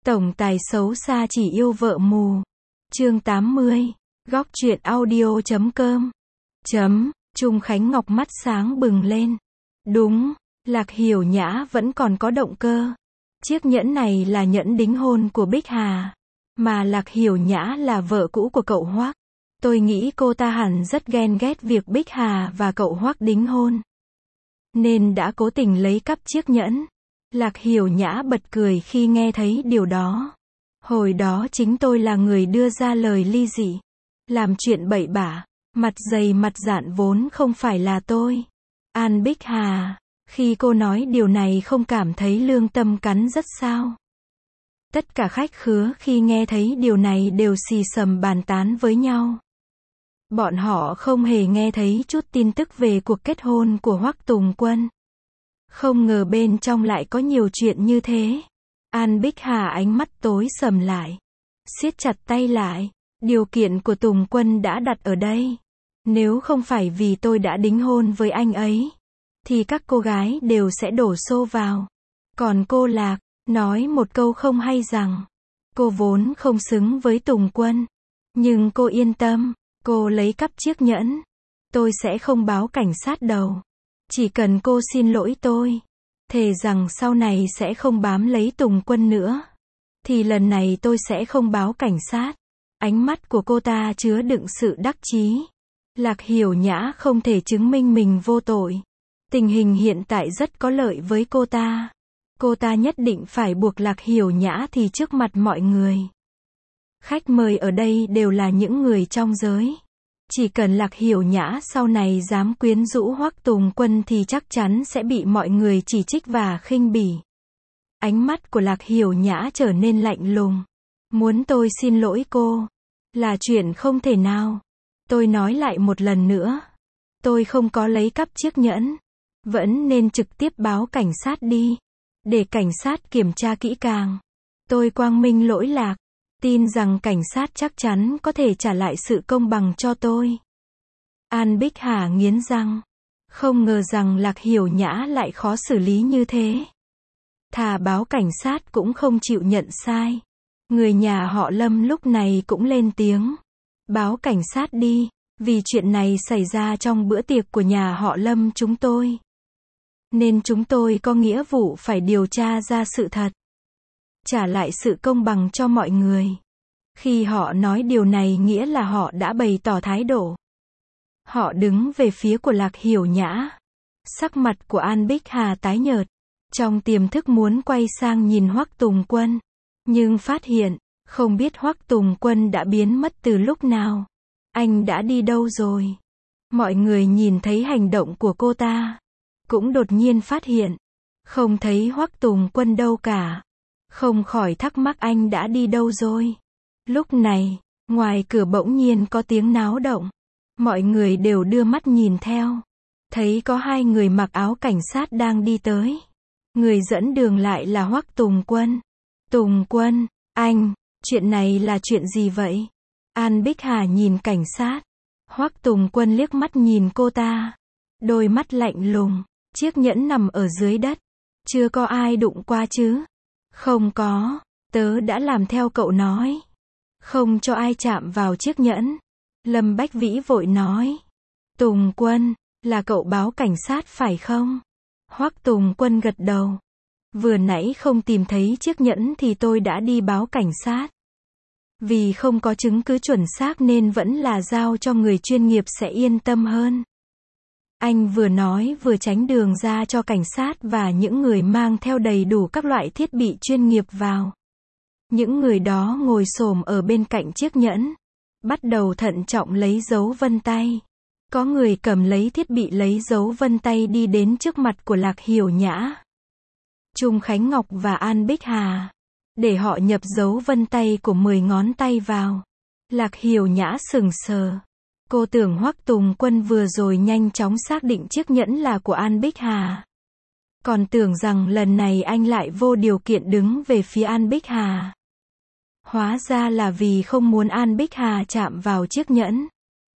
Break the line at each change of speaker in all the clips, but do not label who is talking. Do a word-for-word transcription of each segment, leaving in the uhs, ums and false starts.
Tổng tài xấu xa chỉ yêu vợ mù. Chương tám mươi. Góc truyện audio chấm com. Chấm. Trung Khánh Ngọc mắt sáng bừng lên. Đúng, Lạc Hiểu Nhã vẫn còn có động cơ. Chiếc nhẫn này là nhẫn đính hôn của Bích Hà. Mà Lạc Hiểu Nhã là vợ cũ của cậu Hoắc. Tôi nghĩ cô ta hẳn rất ghen ghét việc Bích Hà và cậu Hoắc đính hôn. Nên đã cố tình lấy cắp chiếc nhẫn. Lạc Hiểu Nhã bật cười khi nghe thấy điều đó. Hồi đó chính tôi là người đưa ra lời ly dị. Làm chuyện bậy bạ, mặt dày mặt dạn vốn không phải là tôi. An Bích Hà, khi cô nói điều này không cảm thấy lương tâm cắn rất sao? Tất cả khách khứa khi nghe thấy điều này đều xì xầm bàn tán với nhau. Bọn họ không hề nghe thấy chút tin tức về cuộc kết hôn của Hoắc Tùng Quân. Không ngờ bên trong lại có nhiều chuyện như thế. An Bích Hà ánh mắt tối sầm lại. Siết chặt tay lại. Điều kiện của Tùng Quân đã đặt ở đây. Nếu không phải vì tôi đã đính hôn với anh ấy, thì các cô gái đều sẽ đổ xô vào. Còn cô Lạc, nói một câu không hay rằng, cô vốn không xứng với Tùng Quân. Nhưng cô yên tâm, cô lấy cắp chiếc nhẫn. Tôi sẽ không báo cảnh sát đâu. Chỉ cần cô xin lỗi tôi, thề rằng sau này sẽ không bám lấy Tùng Quân nữa, thì lần này tôi sẽ không báo cảnh sát. Ánh mắt của cô ta chứa đựng sự đắc chí. Lạc Hiểu Nhã không thể chứng minh mình vô tội. Tình hình hiện tại rất có lợi với cô ta. Cô ta nhất định phải buộc Lạc Hiểu Nhã thì trước mặt mọi người. Khách mời ở đây đều là những người trong giới. Chỉ cần Lạc Hiểu Nhã sau này dám quyến rũ Hoắc Tùng Quân thì chắc chắn sẽ bị mọi người chỉ trích và khinh bỉ. Ánh mắt của Lạc Hiểu Nhã trở nên lạnh lùng. Muốn tôi xin lỗi cô là chuyện không thể nào. Tôi nói lại một lần nữa. Tôi không có lấy cắp chiếc nhẫn. Vẫn nên trực tiếp báo cảnh sát đi. Để cảnh sát kiểm tra kỹ càng. Tôi quang minh lỗi lạc. Tin rằng cảnh sát chắc chắn có thể trả lại sự công bằng cho tôi. An Bích Hà nghiến răng. Không ngờ rằng Lạc Hiểu Nhã lại khó xử lý như thế. Thà báo cảnh sát cũng không chịu nhận sai. Người nhà họ Lâm lúc này cũng lên tiếng. Báo cảnh sát đi, vì chuyện này xảy ra trong bữa tiệc của nhà họ Lâm chúng tôi. Nên chúng tôi có nghĩa vụ phải điều tra ra sự thật. Trả lại sự công bằng cho mọi người. Khi họ nói điều này nghĩa là họ đã bày tỏ thái độ. Họ đứng về phía của Lạc Hiểu Nhã. Sắc mặt của An Bích Hà tái nhợt. Trong tiềm thức muốn quay sang nhìn Hoắc Tùng Quân. Nhưng phát hiện, không biết Hoắc Tùng Quân đã biến mất từ lúc nào. Anh đã đi đâu rồi? Mọi người nhìn thấy hành động của cô ta. Cũng đột nhiên phát hiện. Không thấy Hoắc Tùng Quân đâu cả. Không khỏi thắc mắc anh đã đi đâu rồi. Lúc này, ngoài cửa bỗng nhiên có tiếng náo động. Mọi người đều đưa mắt nhìn theo. Thấy có hai người mặc áo cảnh sát đang đi tới. Người dẫn đường lại là Hoắc Tùng Quân. Tùng Quân, anh, chuyện này là chuyện gì vậy? An Bích Hà nhìn cảnh sát. Hoắc Tùng Quân liếc mắt nhìn cô ta. Đôi mắt lạnh lùng. Chiếc nhẫn nằm ở dưới đất. Chưa có ai đụng qua chứ? Không có, tớ đã làm theo cậu nói. Không cho ai chạm vào chiếc nhẫn. Lâm Bách Vĩ vội nói. Tùng Quân, là cậu báo cảnh sát phải không? Hoắc Tùng Quân gật đầu. Vừa nãy không tìm thấy chiếc nhẫn thì tôi đã đi báo cảnh sát. Vì không có chứng cứ chuẩn xác nên vẫn là giao cho người chuyên nghiệp sẽ yên tâm hơn. Anh vừa nói vừa tránh đường ra cho cảnh sát và những người mang theo đầy đủ các loại thiết bị chuyên nghiệp vào. Những người đó ngồi xổm ở bên cạnh chiếc nhẫn. Bắt đầu thận trọng lấy dấu vân tay. Có người cầm lấy thiết bị lấy dấu vân tay đi đến trước mặt của Lạc Hiểu Nhã, Trung Khánh Ngọc và An Bích Hà. Để họ nhập dấu vân tay của mười ngón tay vào. Lạc Hiểu Nhã sững sờ. Cô tưởng Hoắc Tùng Quân vừa rồi nhanh chóng xác định chiếc nhẫn là của An Bích Hà. Còn tưởng rằng lần này anh lại vô điều kiện đứng về phía An Bích Hà. Hóa ra là vì không muốn An Bích Hà chạm vào chiếc nhẫn.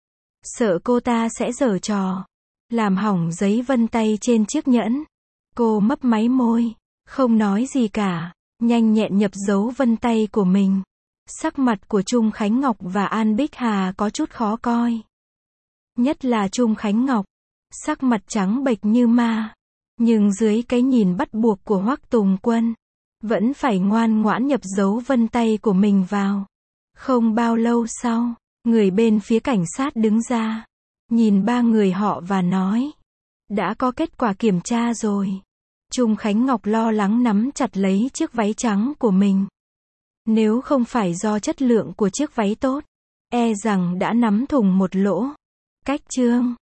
Sợ cô ta sẽ giở trò. Làm hỏng giấy vân tay trên chiếc nhẫn. Cô mấp máy môi. Không nói gì cả. nhanh nhẹn nhập dấu vân tay của mình. Sắc mặt của Trung Khánh Ngọc và An Bích Hà có chút khó coi. Nhất là Trung Khánh Ngọc, sắc mặt trắng bệch như ma. Nhưng dưới cái nhìn bắt buộc của Hoắc Tùng Quân, vẫn phải ngoan ngoãn nhập dấu vân tay của mình vào. Không bao lâu sau, người bên phía cảnh sát đứng ra, nhìn ba người họ và nói, đã có kết quả kiểm tra rồi. Trung Khánh Ngọc lo lắng nắm chặt lấy chiếc váy trắng của mình. Nếu không phải do chất lượng của chiếc váy tốt, e rằng đã nắm thùng một lỗ. Cách chương